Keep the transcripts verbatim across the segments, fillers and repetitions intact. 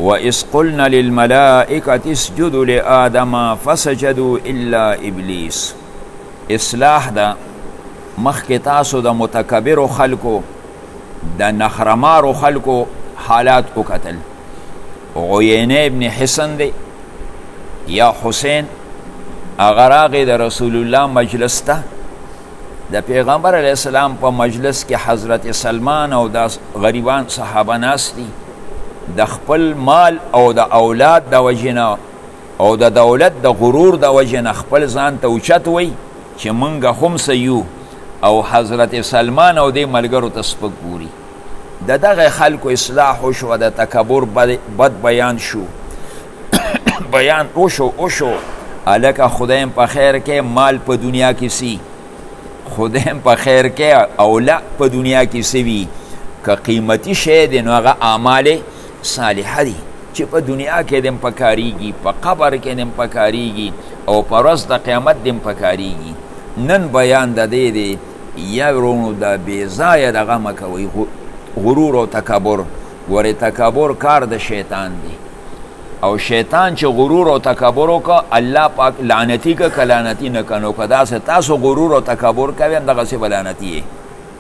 وَإِذْ قُلْنَا لِلْمَلَائِكَةِ اسْجُدُوا لِآدَمَ فَسَجَدُوا إِلَّا إِبْلِيسَ. اصلاح دا مخکې تاسو د متکبرو خلکو د نخرمارو خلکو حالات وکتل. عیینه ابن حسن دی یا حسین هغه راغی د رسول الله مجلس ته. د پیغمبر علیه السلام په مجلس کې حضرت سلمان او د غریبان صحابه ناست دي. د خپل مال او د اولاد د وجنه او د دولت د غرور د وجنه خپل ځان ته اوچت وی چې مونږ هم سیو او حضرت سلمان او د ملګرو ته سپک ګوري. د دغه خلکو اصلاح وشو، د تکبر بد بیان شو بیان وشو وشو الکه خدایم په خیر کې مال په دنیا کې سی، خدایم په خیر کې اولاد په دنیا کې سوي. که قیمتي شی دی نو هغه اعمال صالحه دی چې په دنیا کې دم پکاریږي، په قبر کې دم پکاریږي او په ورځ د قیامت دم پکاریږي. نن بیان د دې دی یا ورونو د بې ځایه دغه مه کوئ غرور او تکبر. ورې تکبر کار د شیطان دی او شیطان چې غرور او تکبر وکړه الله پاک لعنتي که که لعنتي نه که نو که داسې تاسو غرور او تکبر کوئ همدغسې به لعنتي یې.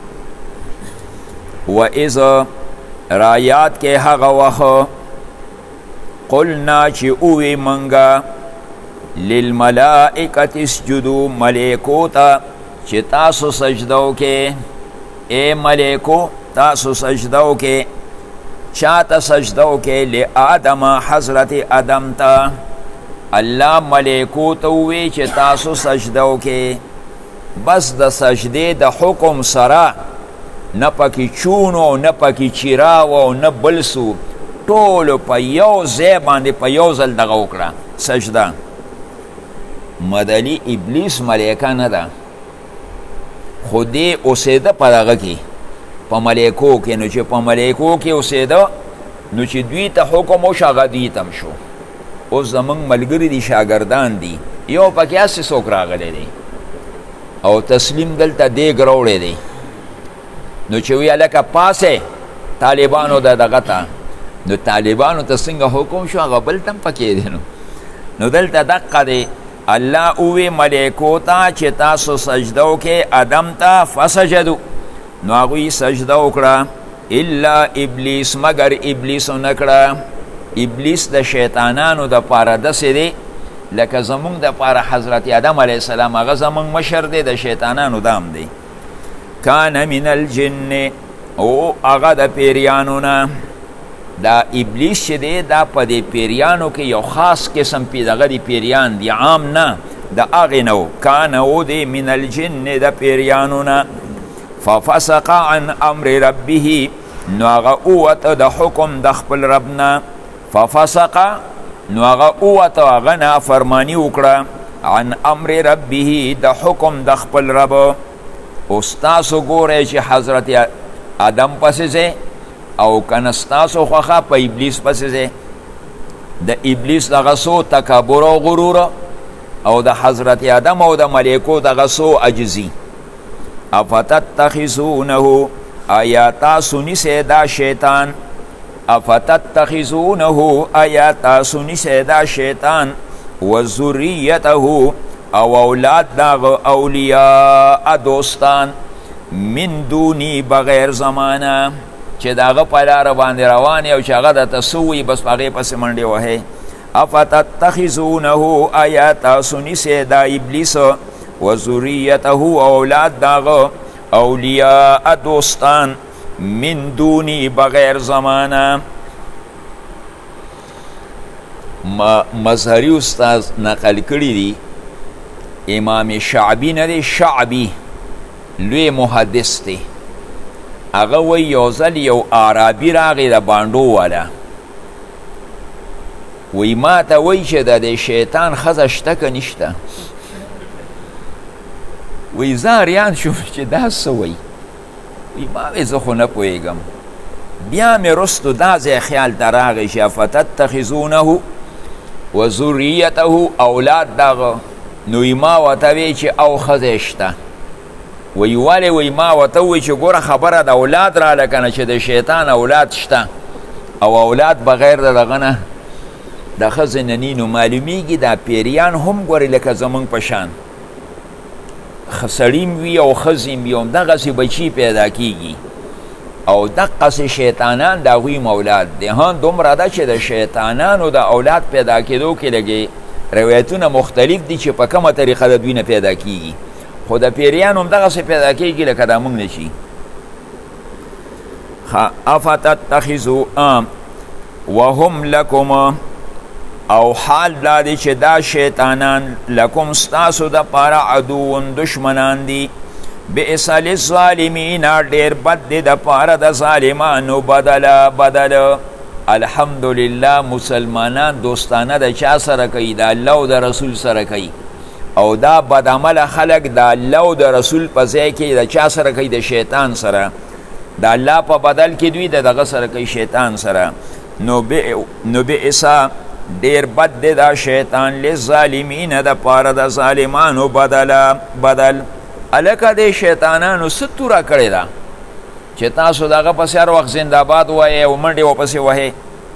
و اذ رایات کې هغه وخت قلنا چې اوی منګه للملائکة اسجدوا ملیکو ته چې تاسو سجده وکې. ای ملیکو تاسو سجده وکې. چا ته سجده وکې؟ لآدم حضرت آدم ته. الله ملیکو ته ووی چې تاسو سجده وکې. بس د سجدې د حکم سره نه پکې چونو نه پکې چیراو نه بلسو، ټولو په یو ځای باندې په یو ځل دغه وکړه سجده. مدلی ابلیس ملیکه نه ده خو دې اوسېده په دغه کې په ملیکو کې. نو چې په ملیکو کې اوسېده نو چې دوی ته حکم وشو هغه دوی ته هم شو. اوس زمونږ ملګري دي شاګردان دي، یو پکې هسې څوک راغلی دی او تسلیم دلته دیګ راوړی دی. نو چې وی هلکه پاسې طالبانو د دغه ته، نو طالبانو ته څنګه حکم شو هغه بل ته هم پکې دی. نو نو دلته دقه دی الله اووی ملیکو ته چې تاسو سجده وکې آدم ته فسجدو، نو هغوی سجده وکړه الا ابلیس مگر ابلیس ونه کړه. ابلیس د شیطانانو د پاره داسې دی لکه زمونږ د پاره حضرت آدم علیه السلام هغه زمونږ مشر دی، د شیطانانو دام دی. کان من الجن او هغه د پیریانو نه. دا ابلیس چې دی دا په دې پیریانو کې یو خاص قسم پی دغه دی پیریان دی، عام نه د هغې نه و. کان او دی من الجن د پیریانو نه. ففسق عن امر ربه نو هغه اووته د حکم د خپل رب نه. ففسق نو هغه اووته هغه نافرماني وکړه عن امر ربه د حکم د خپل رب. اوس تاسو ګورئ چې حضرت آدم پسې ځئ او کنه ستاسو خوښه په ابلیس پسې ځئ. د ابلیس دغه څو تکبر او غرور او د حضرت آدم او د ملیکو دغه څو عجزي. افتتخذونه آیا تاسو نیسئ دا شیطان. افتتخذونه آیا تاسو نیسئ دا شیطان و ذریته او اولاد داغ اولیاء دوستان من دونی بغیر زمانه چې داغه په لاره باندې روان او چې هغه د تسوی بس هغې پسې منډې وهئ. افتتخذونه آیا تاسو نیسئ دا ابلیس و ذریته او اولاد داغه اولیاء دوستان من دونی بغیر زمانه. مظهری استاذ نقل کړي دي امام شعبی نه دی، شعبی لوی محدث دی. هغه وی یو ځل یو عربي راغی د بانډو والا، وی ما ته وی چې د دې شیطان ښځه شته که نشته. وی زه اریان شوم چې دا څه وی. وی ما وی زه خو نه پوهېږم. بیا مې رستو دا ځای خیال ته راغی چې افتتخذونه و ذریته اولاد دغه. نو ما ورته وی چې او ښځه شته. وی ولې وی ما ورته وی چې ګوره خبره د اولاد راله که نه چې د شیطان اولاد شته. او اولاد بغیر د دغه نه د ښځې نه ني نو معلومیږي دا پیریان هم ګورې لکه زمونږ په شان سړی وي او ښځې وي همدغسې بچي پیدا کیږي او دقسې شیطانان د هغوی اولاد دی ها دومره ده چې د شیطانانو د اولاد پیدا کېدو کې لږې روایتونه مختلف دي چې په کومه طریقه د دوی نه پیدا کیږي خو د پیریانو همدغسې پیدا کیږي لکه دا موږ نه شي افتتخذوا وهم لکم او حال دا دی چې دا شیطانان لکم ستاسو د پاره عدوون دشمنان دي بئس للظالمین ډېر بد دی د پاره د ظالمانو بدله بدله الحمدلله مسلمانان دوستانه د چا سره کوي د الله او د رسول سره کوي او دا بدعمله خلک د الله او د رسول په ځای کې د چا سره کوي د شیطان سره د الله په بدل کې دوی د دغه سره کوي شیطان سره نو بئسا ډیر بد دی دا شیطان للظالمین د پاره د ظالمانو بدله بدل الکه د شیطانانو څه توره کړې ده چې تاسو دغه پسې هر وخت زنده‌باد وایې او منډې ورپسې وهې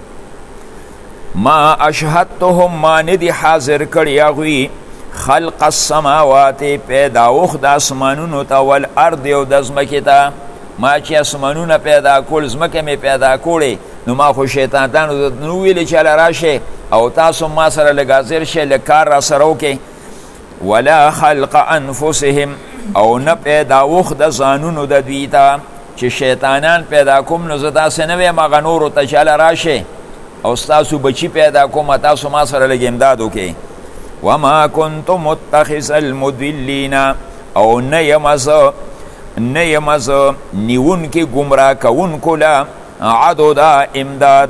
ما اشهدتهم ما نه دي حاضر کړي هغوی خلق السماوات پیداوخ د اسمانونو ته والارض او د ځمکې ته ما چې اسمانونه پیدا کول ځمکه مې پیدا کړې نو ما خو شیطانانو نو ویلې چې هله راشئ او تاسو ما سره لږ حاضر شئ لږ کار را سره وکړئ ولا خلق انفسهم او نه پیداوخ د ځانونو د دوی ته چې شیطانان پیدا کوم نو زه داسې نه ویم هغه نورو ته چې هله راشئ او ستاسو بچي پیدا کوم تاسو ما سره لږ امداد وکړئ وما كنت متخذ المضلین او نه یم زه نه یم زه نیونکي ګمراه کوونکو له عددا امداد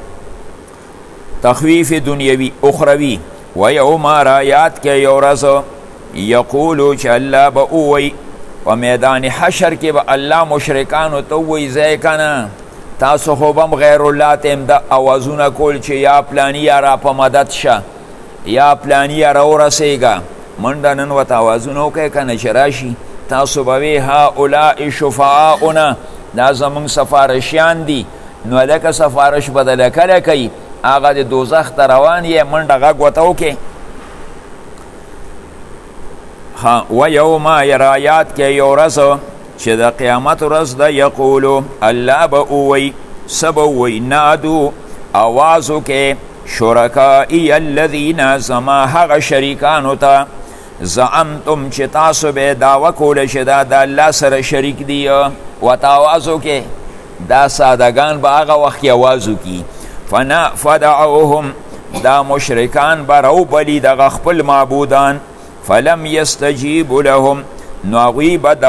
تخویف دنیوی اخروی و یوم رایات که یورز یقولو چه اللہ با اووی و میدان حشر که با اللہ مشرکانو تووی زی کنه تاسو خوبم غیر اللہ تیم دا آوازون کول چه یا پلانی را پا مدد شا یا پلانی را رسیگا من دا ننوات آوازونو که کنه چراشی تاسو باوی ها اولائی شفاعاؤنا دا زمان سفارشیان دی نو لکه سفارش بدل کله کوي هغه د دوزخ ته روان یې منډه غږ ورته وکړي و یوم رایات کې یو ورځ چې د قیامت ورځ ده یقولو الله به ووایي څه به ووایي نادو آواز وکړي شرکایی الذین زما هغه شریکانو ته زعمتم چې تاسو به دعوه کوله چې دا د الله سره شریک دی ورته آواز وکړي دا سادگان با آغا وقتی آوازو کی فنا فدعوهم دا مشرکان برو بلی دا غخپل معبودان فلم یستجیب لهم ناغوی با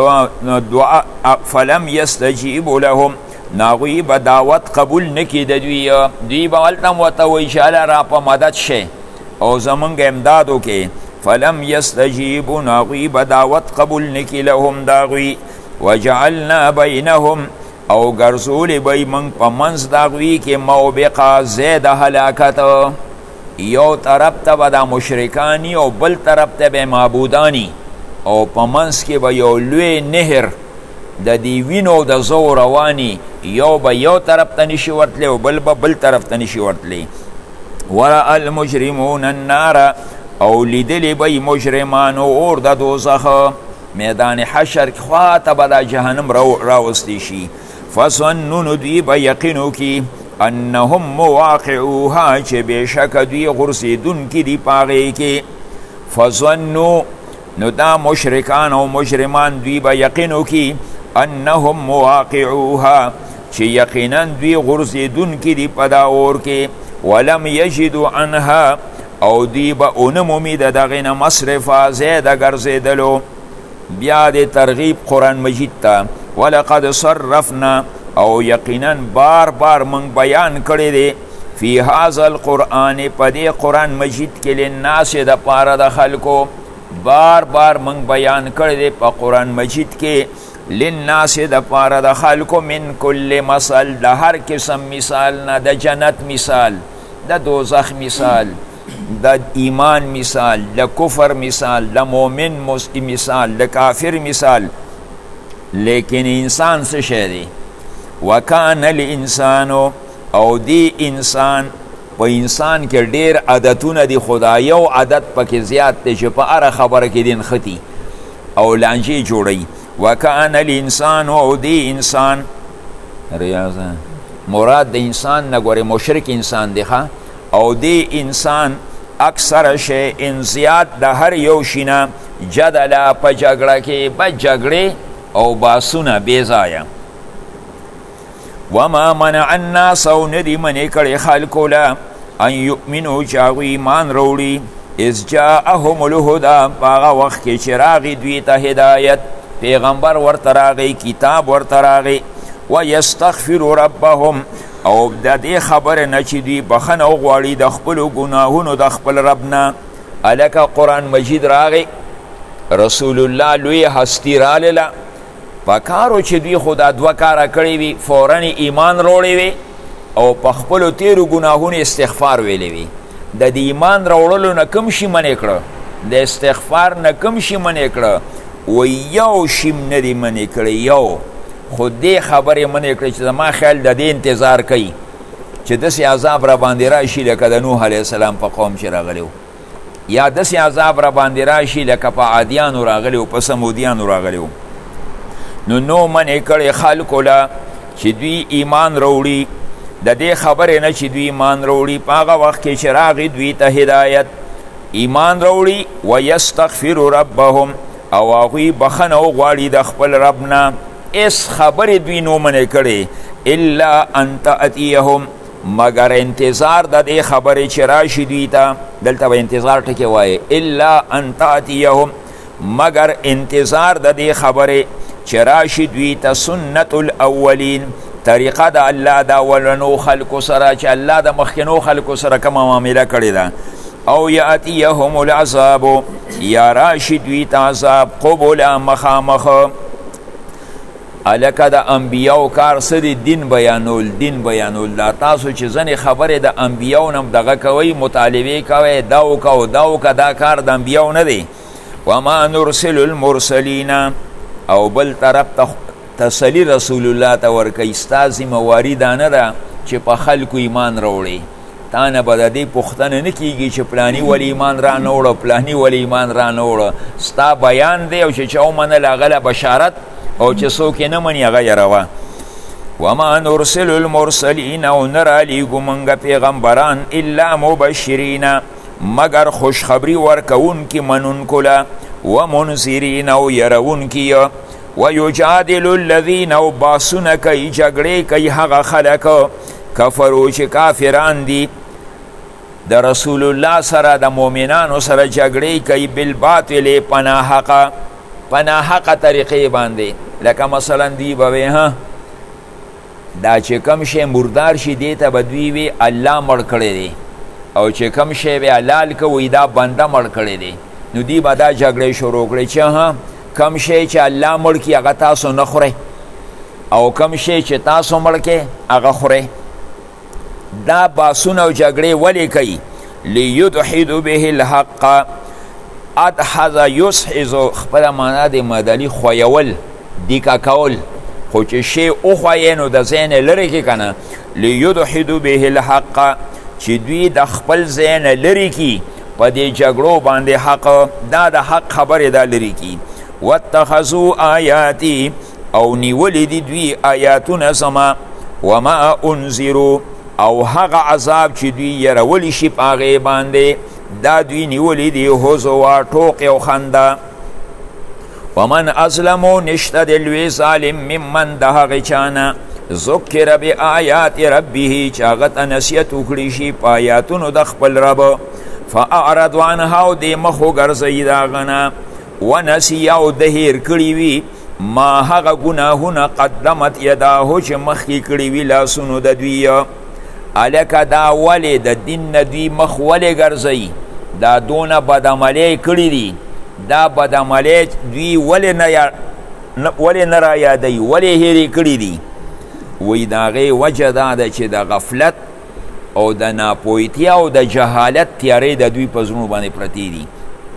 دعا فلم یستجیب لهم ناغوی با دعوت قبول نکی دوی دوی با علتم و تویشال را پا مدد شه او زمانگ امدادو که فلم یستجیب ناغوی با دعوت قبول نکی لهم داغوی وجعلنا بینهم او ګرځولې به موږ په منځ د هغوی کې موبقه ځای د هلاکت یو طرف ته به دا مشرکاني او بل طرف ته به معبوداني او په منځ کې به یو لوی نهر د دې وینو د زو رواني یو به یو طرف ته نشي ورتلی او بل به بل طرف ته نشي ورتلی ورأى المجرمون النار او لیدلی به مجرمانو اور د دوزخ میدان حشر خواته به د جهنم راوستی شي فظنون دوی با یقینو کی انهم مواقعوها چه بیشک دوی غرسیدون کی دی پاغی کی فظنو نو دا مشرکان و مجرمان دوی با یقینو کی انهم مواقعوها چه یقینا دوی غرسیدون کی دی پداور کی ولم یجدو عنها او دوی با اونمومی دا دغین مصرفا زید گرزیدلو بیا دی ترغیب قرآن مجید تا ولقد صرفنا او یقینا بار بار من بیان کړی دی فی هذا القرآن پدې قرآن مجید کې للناس د پاره د خلکو بار بار من بیان کړی دی په قرآن مجید کې للناس د پاره د خلکو من کل مثل د هر قسم مثال نه د جنت مثال د دوزخ مثال د ایمان مثال د کفر مثال د مؤمن مثال د کافر مثال لیکن انسان څه شی دی وکان الانسانو او دی انسان په انسان کې ډیر عادتونه دي، خدا یو عادت پکې زیات دی چې په هره خبره کې دین خطي او لانجې جوړوي. وکان الانسان او دی انسان ریاضه مراد د انسان نه ګورې مشرک انسان دی ښه، او دی انسان اکثر شی ان زیات د هر یو شینه جدله په جګړه کې به جګړې او باسونه بې ځایه. وما منع الناس او ندی منې کړې خلکو له ان یؤمنو چې هغوی ایمان راوړي اذ جاءهم الهدی په هغه وخت کې چې راغی دوی ته هدایت، پیغمبر ورته راغی، کتاب ورته راغی. ویستغفروا ربهم او د دې خبره نه چې دوی بخښنه وغواړي د خپلو ګناهونو د خپل رب نه. هلکه قرآن مجید راغی، رسول الله لوی هستی رالله، په کارو چې دوی خو دا دوه کاره کړی وي فورا ایمان راوړی وي او په خپلو تیرو ګناهونو استغفار ویلی وي. د دې ایمان راوړلو نه کوم شي منې کړه، د استغفار نه کوم شي منې کړه، و یو شیم نه دی منې کړی، یو خو دې خبرې منې کړی چې زما خیال د دې انتظار کوي چې داسې عذاب را باندې راشي لکه د نوح علیه السلام په قوم چې راغلی و، یا داسې عذاب را باندې راشي لکه په عادیانو راغلی و، په سمودیانو راغلی و. نو نو منې کړی خلکو له چې دوی ایمان راوړي د دې خبرې نه چې دوی ایمان راوړي په هغه وخت کې چې راغی دوی ته هدایت، ایمان راوړي. ویستغفروا ربهم او هغوی بخښنه وغواړي د خپل رب نه، اس خبرې دوی نو منې کړې الا ان تأتیهم مگر انتظار د دې خبرې چې راشي دوی ته، دلته به انتظار ټکې وایي، الا ان تأتیهم مگر انتظار د دې خبرې چې راشي دوی ته سنت الاولین طریقه د الله د اولنو خلکو سره چې الله د مخکینو خلکو سره کومه معامله کړې ده. او یأتیهم العذاب یا راشي دوی ته عذاب قبلا مخامخ. الکه د انبیاو کار څه دی؟ دین بیانول، دین بیانول. دا تاسو چې ځنې خبرې د انبیاو نه دغه کوئ، مطالبې کوئ، دا وکه او دا وکه، دا کار د انبیاو نه دی. وما نرسل المرسلین او بل طرف ته تسلی رسول الله ته ورکوي، ستا ذمهواري دا نه ده چې په خلکو ایمان راوړي، تا نه به د دې پوښتنه نه کېږي چې پلاني ولې ایمان را نه وړه، پلاني ولې ایمان را نه وړه. ستا بیان دی او چې چا ومنل هغه له بشارت، او چې څوک یې نه مني هغه یروه. وما نرسل المرسلین او نه رالیږو موږ پیغمبران الا مبشرین مگر خوشخبري ورکوونکي منونکو له، ومنذرین او یروونکي، ویجادل الذین او باسونه کوي جګړې کوي هغه خلک کفرو چې کافران دي د رسول الله سره، د مؤمنانو سره جګړې کوي بالباطل په ناحقه، په ناحقه طریقې باندې. لکه مثلا دی به وی ها دا چې کم شی مردار شي دې ته به دوی وي الله مړ کړی دی، او چې کم شی به حلال کوي دا بنده مړ کړی دی. نو دی به دا جګړې شروع کړي چې ها کم شی چې الله مړ کړي هغه تاسو نه خورئ، او کم شی چې تاسو مړ کړئ هغه خورئ. دا باسونه او جګړې ولې کوي؟ لیدحضوا به الحق. ادحض یسحض خپله معنا د مدلي خویول، دیکه کول، خو چې شی وخویې نو د ځای نه لرې کړي که نه. لیدحضوا به الحق چې دوی د خپل ځای نه لرې کړي په دې جګړو باندې حق، دا د حق خبرې دا لرې کړي. واتخذوا آیاتی او نیولې دي دوی آیاتونه زما، وما انذروا او هغه عذاب چې دوی یرولی شي په هغې باندې دا دوی نیولې دي هزوا ټوق او خنده. ومن ازلمو نشته د لوی ظالم ممن د هغې چانه ذکر بآیات ربه چې هغه ته نصیحت وکړي شي په آیاتونو د خپل رب، فاعرض عنها او دې مخ وګرځوي د هغه نه، ونسی او د هیر کړي وي ما هغه ګناهونه قدمت یداهو چې مخکې کړي وي لاسونو د دوی. هلکه دا ولې د دین نه دوی مخ ولې ګرځوي؟ دا دونه بدعملۍ کړي دي، دا بدعملۍ دوی ولې نه ولې نه را یادوي، ولې هیرې کړي دي؟ وی د هغې وجه دا ده چې د غفلت او د ناپوهتیا او د جهالت تیارې د دوی په زړونو باندې پرتې دي.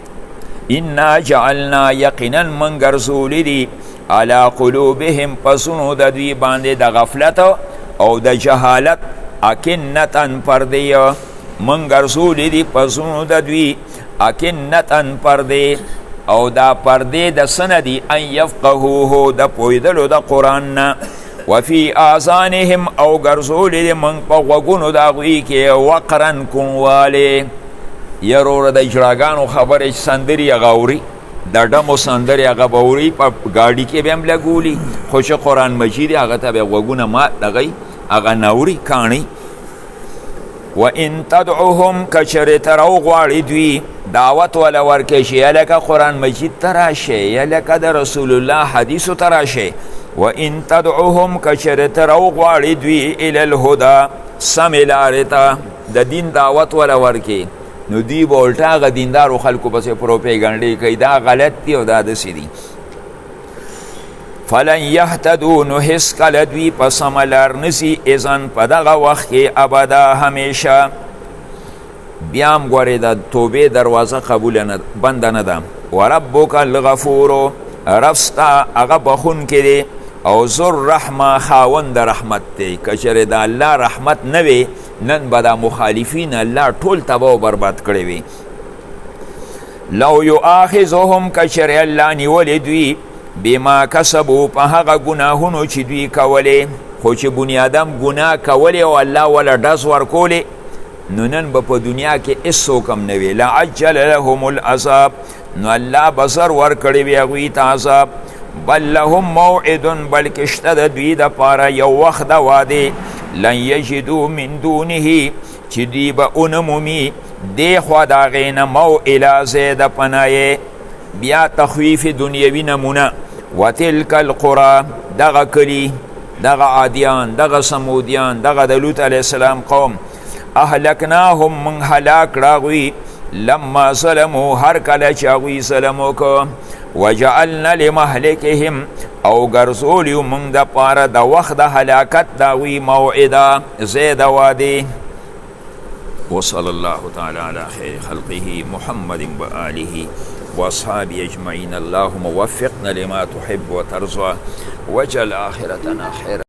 انا جعلنا یقینا من ګرځولي دي علی قلوبهم پسونو د دوی باندې د غفلت او د جهالت اکنتن پردی من ګرځولې دي پسونو د دوی اکنتن پردی او دا پردی د سنه دي ان یفقهوه د پوهېدلو د قرآن نه وفي آذانهم او ګرځولې دي من په غوږونو د هغوی کې وقرن کوڼوالی یروره د اجراګانو خبرې سندرې هغه اوري د ډمو سندرې هغه به اوري په ګاډي کې به هم لګولي خو چې قرآن مجید هغه ته به غوږونه مات دغی هغه نه اوري کاڼي و ان تدعوهم کچرې ته راوغواړي دوی دعوت وله ورکړې شي یا لکه قرآن مجید ته راشئ یا لکه د رسول الله حدیثو ته راشئ و ان تدعوهم کچرې ته راوغواړي دوی الی الهدی سمې لارې ته د دین دعوت وله ورکړي نو دوی به الټه هغه دیندارو خلکو پسې پروپیګنډې کوي دا غلط دي او دا داسې دي فلن یهتدو نو هیڅ کله دوی په سمه لار نسي اذن په دغه وخت کې ابدا همیشه بیا هم ګورې د توبې دروازه قبوله نه بنده نه ده وربک الغفورو رب ستا هغه بخونکی دی او ذو الرحمه خاوند د رحمت دی که چېرې د الله رحمت نه وي نن به دا مخالفین الله ټول تباه و برباد کړی وي لو یؤاخذهم که چېرې الله نیولې دوی بما کسبو په هغه ګناهونو چې دوی کولې خو چې بنیادم ګناه کولې او الله وله ډز ورکولې نو نن به په دنیا کې هېڅوک هم نه وي لعجل لهم العذاب نو الله به زر ورکړی وي هغوی ته عذاب بل لهم موعد بلکې شته د دوی دپاره یو وخت د وعدې لن یجدو من دونه چې دوی به ونه مومي دې خوا د هغې نه موعله ځای د پنایې بیا تخویف دنیوي نمونه وتلک القرى دغه کلي دغه عادیان دغه سمودیان دغه د لوط علیه السلام قوم اهلکناهم من هلاک راغوی لما ظلمو هر کله چې هغوی ظلم وکړه وجعلنا لمهلکهم او ګرځولیو موږ دپاره د وخت د هلاکت د هغوی موعده ځای د وعدې وصلى الله تعالى على خير خلقه محمد وآله وأصحابه أجمعين اللهم وفقنا لما تحب وترضى واجعل آخرتنا خيرا